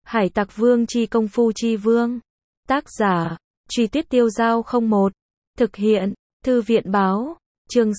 Hải Tặc Vương chi công phu chi vương. Tác giả, Truy Tuyết Tiêu Giao 01. Thực hiện, Thư viện báo. Chương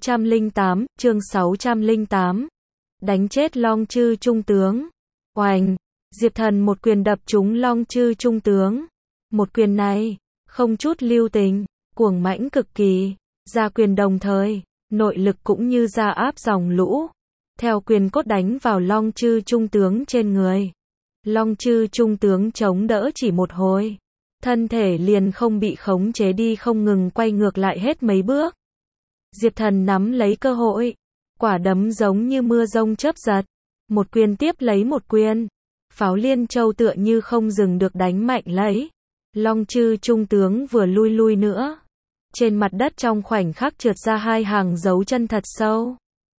608. Đánh chết Long Chư trung tướng. Oành, Diệp Thần một quyền đập trúng Long Chư trung tướng. Một quyền này, không chút lưu tình, cuồng mãnh cực kỳ, ra quyền đồng thời, nội lực cũng như ra áp dòng lũ. Theo quyền cốt đánh vào Long Chư trung tướng trên người. Long Chư trung tướng chống đỡ chỉ một hồi. Thân thể liền không bị khống chế đi, không ngừng quay ngược lại hết mấy bước. Diệp Thần nắm lấy cơ hội. Quả đấm giống như mưa rông chớp giật. Một quyền tiếp lấy một quyền. Pháo Liên Châu tựa như không dừng được đánh mạnh lấy. Long Chư trung tướng vừa lui nữa. Trên mặt đất trong khoảnh khắc trượt ra hai hàng dấu chân thật sâu.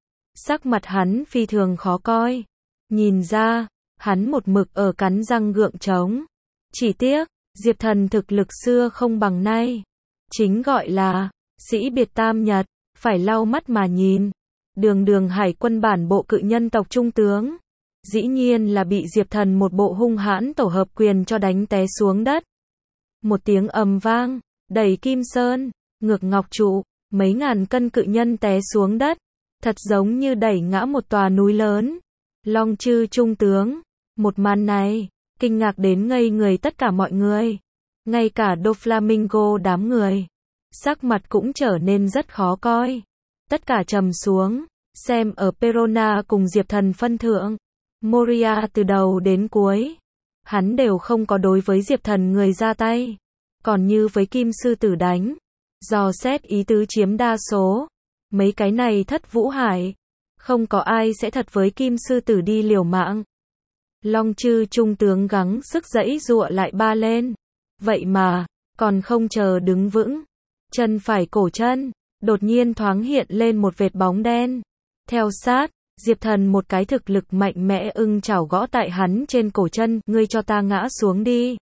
Sắc mặt hắn phi thường khó coi. Nhìn ra, hắn một mực ở cắn răng gượng chống. Chỉ tiếc, Diệp Thần thực lực xưa không bằng nay. Chính gọi là, sĩ biệt tam nhật, phải lau mắt mà nhìn. Đường hải quân bản bộ cự nhân tộc trung tướng. Dĩ nhiên là bị Diệp Thần một bộ hung hãn tổ hợp quyền cho đánh té xuống đất. Một tiếng ầm vang, đẩy Kim Sơn, ngược Ngọc Trụ, mấy ngàn cân cự nhân té xuống đất. Thật giống như đẩy ngã một tòa núi lớn. Long Chư trung tướng. Một màn này, kinh ngạc đến ngây người tất cả mọi người. Ngay cả Doflamingo đám người. Sắc mặt cũng trở nên rất khó coi. Tất cả trầm xuống, xem ở Perona cùng Diệp Thần phân thượng. Moria từ đầu đến cuối. Hắn đều không có đối với Diệp Thần người ra tay. Còn như với Kim Sư Tử đánh. Dò xét ý tứ chiếm đa số. Mấy cái này thất vũ hải. Không có ai sẽ thật với Kim Sư Tử đi liều mạng. Long Chư trung tướng gắng sức giãy giụa lại ba lên. Vậy mà, còn không chờ đứng vững. Chân phải cổ chân, đột nhiên thoáng hiện lên một vệt bóng đen. Theo sát, Diệp Thần một cái thực lực mạnh mẽ ưng chảo gõ tại hắn trên cổ chân, ngươi cho ta ngã xuống đi.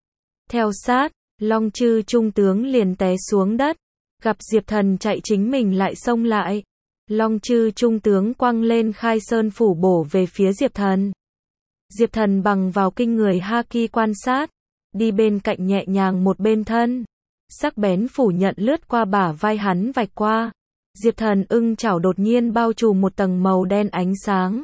Theo sát, Long Chư trung tướng liền té xuống đất. Gặp Diệp Thần chạy chính mình lại xông lại. Long Chư trung tướng quăng lên khai sơn phủ bổ về phía Diệp Thần. Diệp Thần bằng vào kinh người haki quan sát, đi bên cạnh nhẹ nhàng một bên thân. Sắc bén phủ nhận lướt qua bả vai hắn vạch qua. Diệp Thần ưng chảo đột nhiên bao trùm một tầng màu đen ánh sáng.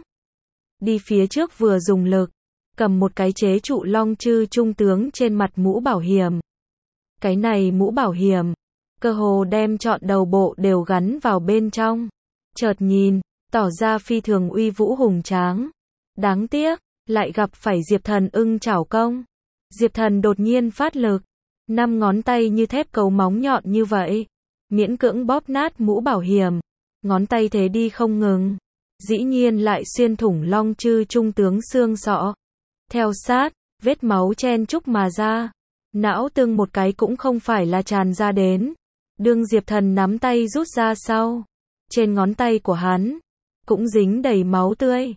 Đi phía trước vừa dùng lực, cầm một cái chế trụ Long Chư trung tướng trên mặt mũ bảo hiểm. Cái này mũ bảo hiểm, cơ hồ đem trọn đầu bộ đều gắn vào bên trong. Chợt nhìn, tỏ ra phi thường uy vũ hùng tráng. Đáng tiếc, lại gặp phải Diệp Thần ưng chảo công. Diệp Thần đột nhiên phát lực. 5 ngón tay như thép cấu móng nhọn như vậy. Miễn cưỡng bóp nát mũ bảo hiểm. Ngón tay thế đi không ngừng. Dĩ nhiên lại xuyên thủng Long Chư trung tướng xương sọ. Theo sát, vết máu chen chúc mà ra. Não tương một cái cũng không phải là tràn ra đến. Đương Diệp Thần nắm tay rút ra sau. Trên ngón tay của hắn, cũng dính đầy máu tươi.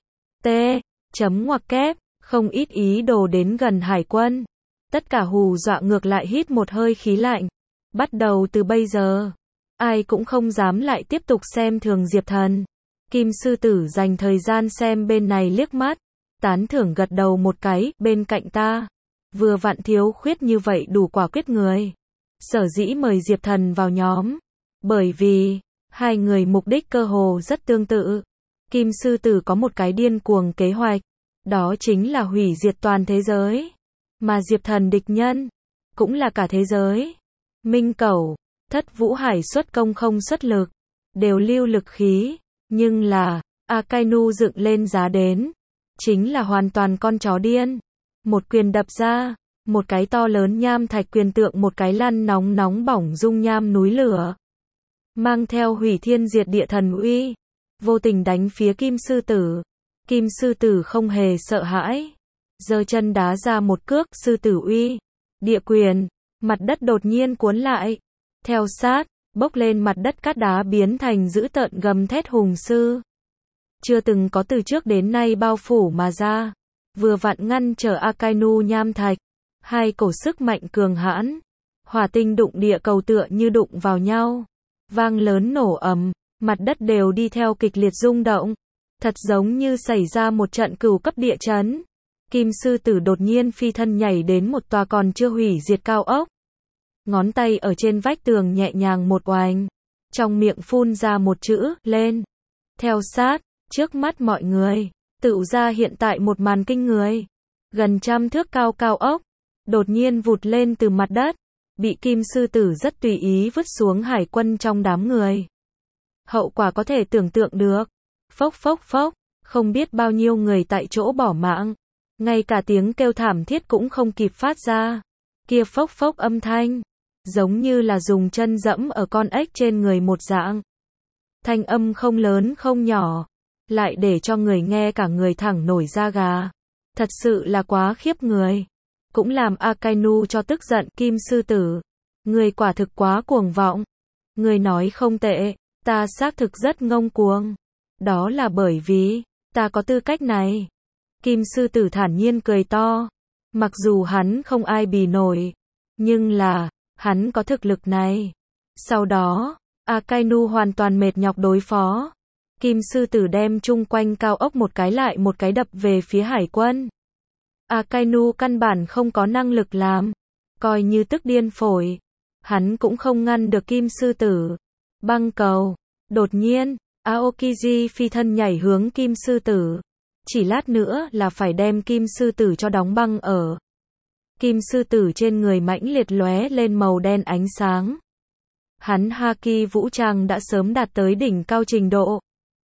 Chấm ngoặc kép, không ít ý đồ đến gần hải quân. Tất cả hù dọa ngược lại hít một hơi khí lạnh. Bắt đầu từ bây giờ, ai cũng không dám lại tiếp tục xem thường Diệp Thần. Kim Sư Tử dành thời gian xem bên này liếc mắt. Tán thưởng gật đầu một cái, bên cạnh ta. Vừa vặn thiếu khuyết như vậy đủ quả quyết người. Sở dĩ mời Diệp Thần vào nhóm. Bởi vì, hai người mục đích cơ hồ rất tương tự. Kim Sư Tử có một cái điên cuồng kế hoạch. Đó chính là hủy diệt toàn thế giới. Mà Diệp Thần địch nhân, cũng là cả thế giới. Minh Cẩu, Thất Vũ Hải xuất công không xuất lực. Đều lưu lực khí. Nhưng là, Akainu dựng lên giá đến. Chính là hoàn toàn con chó điên. Một quyền đập ra. Một cái to lớn nham thạch quyền tượng, một cái lăn nóng bỏng dung nham núi lửa. Mang theo hủy thiên diệt địa thần uy. Vô tình đánh phía Kim Sư Tử. Kim Sư Tử không hề sợ hãi. Giơ chân đá ra một cước, sư tử uy. Địa quyền. Mặt đất đột nhiên cuốn lại. Theo sát, bốc lên mặt đất cát đá biến thành dữ tợn gầm thét hùng sư. Chưa từng có từ trước đến nay bao phủ mà ra. Vừa vặn ngăn trở Akainu nham thạch. Hai cổ sức mạnh cường hãn. Hỏa tinh đụng địa cầu tựa như đụng vào nhau. Vang lớn nổ ầm. Mặt đất đều đi theo kịch liệt rung động. Thật giống như xảy ra một trận cửu cấp địa chấn. Kim sư tử đột nhiên phi thân nhảy đến một tòa còn chưa hủy diệt cao ốc. Ngón tay ở trên vách tường nhẹ nhàng một oành. Trong miệng phun ra một chữ, lên. Theo sát, trước mắt mọi người, tựu ra hiện tại một màn kinh người. Gần 100 thước cao cao ốc, đột nhiên vụt lên từ mặt đất, bị kim sư tử rất tùy ý vứt xuống hải quân trong đám người. Hậu quả có thể tưởng tượng được. Phốc phốc phốc, không biết bao nhiêu người tại chỗ bỏ mạng. Ngay cả tiếng kêu thảm thiết cũng không kịp phát ra. Kia phốc phốc âm thanh, giống như là dùng chân dẫm ở con ếch trên người một dạng. Thanh âm không lớn không nhỏ, lại để cho người nghe cả người thẳng nổi da gà. Thật sự là quá khiếp người. Cũng làm Akainu cho tức giận. Kim sư tử, người quả thực quá cuồng vọng. Người nói không tệ, ta xác thực rất ngông cuồng. Đó là bởi vì, ta có tư cách này. Kim sư tử thản nhiên cười to. Mặc dù hắn không ai bì nổi, nhưng là, hắn có thực lực này. Sau đó, Akainu hoàn toàn mệt nhọc đối phó. Kim sư tử đem chung quanh cao ốc một cái lại một cái đập về phía hải quân. Akainu căn bản không có năng lực làm. Coi như tức điên phổi. Hắn cũng không ngăn được kim sư tử. Băng cầu. Đột nhiên, Aokiji phi thân nhảy hướng kim sư tử. Chỉ lát nữa là phải đem kim sư tử cho đóng băng ở. Kim sư tử trên người mãnh liệt lóe lên màu đen ánh sáng. Hắn haki vũ trang đã sớm đạt tới đỉnh cao trình độ.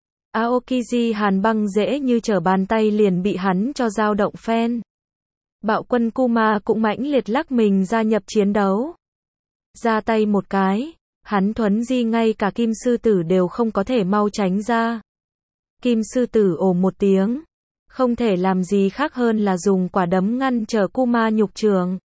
Aokiji hàn băng dễ như trở bàn tay liền bị hắn cho dao động phen. Bạo quân Kuma cũng mãnh liệt lắc mình gia nhập chiến đấu. Ra tay một cái, hắn thuấn di ngay cả kim sư tử đều không có thể mau tránh ra. Kim sư tử ồ một tiếng, không thể làm gì khác hơn là dùng quả đấm ngăn trở Kuma nhục trường.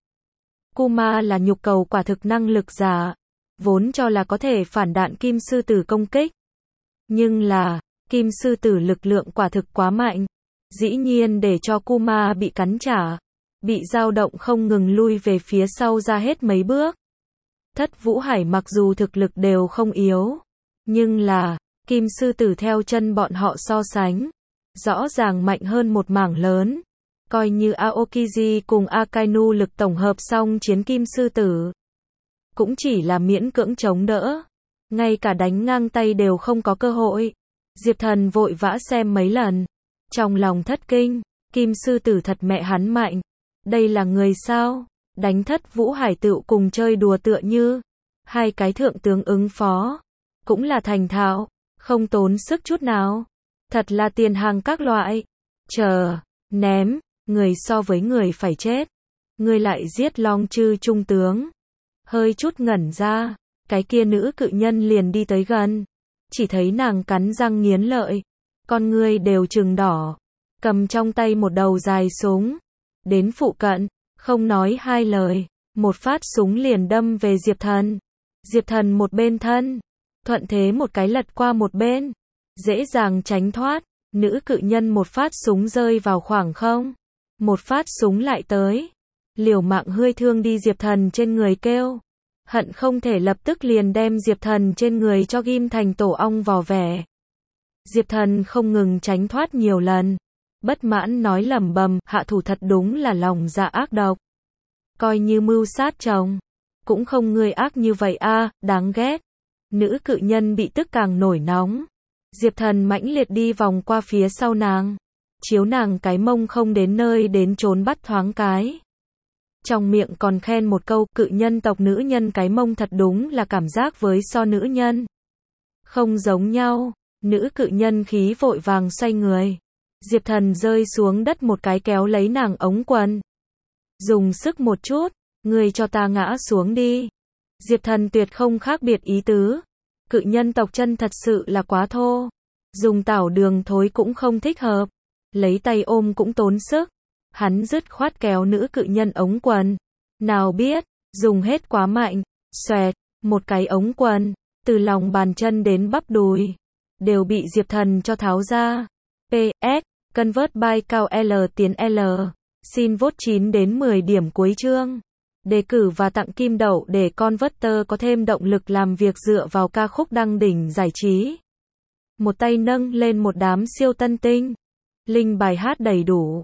Kuma là nhục cầu quả thực năng lực giả, vốn cho là có thể phản đạn kim sư tử công kích. Nhưng là, kim sư tử lực lượng quả thực quá mạnh, dĩ nhiên để cho Kuma bị cắn trả, bị dao động không ngừng lui về phía sau ra hết mấy bước. Thất Vũ Hải mặc dù thực lực đều không yếu, nhưng là, kim sư tử theo chân bọn họ so sánh, rõ ràng mạnh hơn một mảng lớn. Coi như Aokiji cùng Akainu lực tổng hợp xong chiến kim sư tử, cũng chỉ là miễn cưỡng chống đỡ, ngay cả đánh ngang tay đều không có cơ hội. Diệp Thần vội vã xem mấy lần, trong lòng thất kinh, kim sư tử thật mẹ hắn mạnh, đây là người sao? Đánh Thất Vũ Hải tựu cùng chơi đùa tựa như hai cái thượng tướng ứng phó, cũng là thành thạo, không tốn sức chút nào, thật là tiền hàng các loại. Chờ, ném, người so với người phải chết, người lại giết Long Chư trung tướng. Hơi chút ngẩn ra, cái kia nữ cự nhân liền đi tới gần, chỉ thấy nàng cắn răng nghiến lợi, con ngươi đều trừng đỏ, cầm trong tay một đầu dài súng, đến phụ cận, không nói hai lời, một phát súng liền đâm về Diệp Thần. Diệp Thần một bên thân, thuận thế một cái lật qua một bên, dễ dàng tránh thoát. Nữ cự nhân một phát súng rơi vào khoảng không, một phát súng lại tới, liều mạng hươi thương đi Diệp Thần trên người kêu, hận không thể lập tức liền đem Diệp Thần trên người cho ghim thành tổ ong vò vẽ. Diệp Thần không ngừng tránh thoát nhiều lần, bất mãn nói lẩm bẩm, hạ thủ thật đúng là lòng dạ ác độc. Coi như mưu sát chồng, cũng không người ác như vậy a, đáng ghét. Nữ cự nhân bị tức càng nổi nóng. Diệp Thần mãnh liệt đi vòng qua phía sau nàng, chiếu nàng cái mông không đến nơi đến chốn bắt thoáng cái. Trong miệng còn khen một câu, cự nhân tộc nữ nhân cái mông thật đúng là cảm giác với so nữ nhân không giống nhau. Nữ cự nhân khí vội vàng xoay người. Diệp Thần rơi xuống đất một cái kéo lấy nàng ống quần. Dùng sức một chút, người cho ta ngã xuống đi. Diệp Thần tuyệt không khác biệt ý tứ. Cự nhân tộc chân thật sự là quá thô. Dùng tảo đường thối cũng không thích hợp. Lấy tay ôm cũng tốn sức. Hắn dứt khoát kéo nữ cự nhân ống quần. Nào biết, dùng hết quá mạnh. Xoẹt, một cái ống quần, từ lòng bàn chân đến bắp đùi, đều bị Diệp Thần cho tháo ra. PS, Convert by cao L tiến L. Xin vote 9 đến 10 điểm cuối chương. Đề cử và tặng kim đậu để Converter có thêm động lực làm việc dựa vào ca khúc đăng đỉnh giải trí. Một tay nâng lên một đám siêu tân tinh. Link bài hát đầy đủ.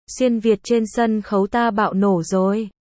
Xuyên Việt trên sân khấu ta bạo nổ rồi.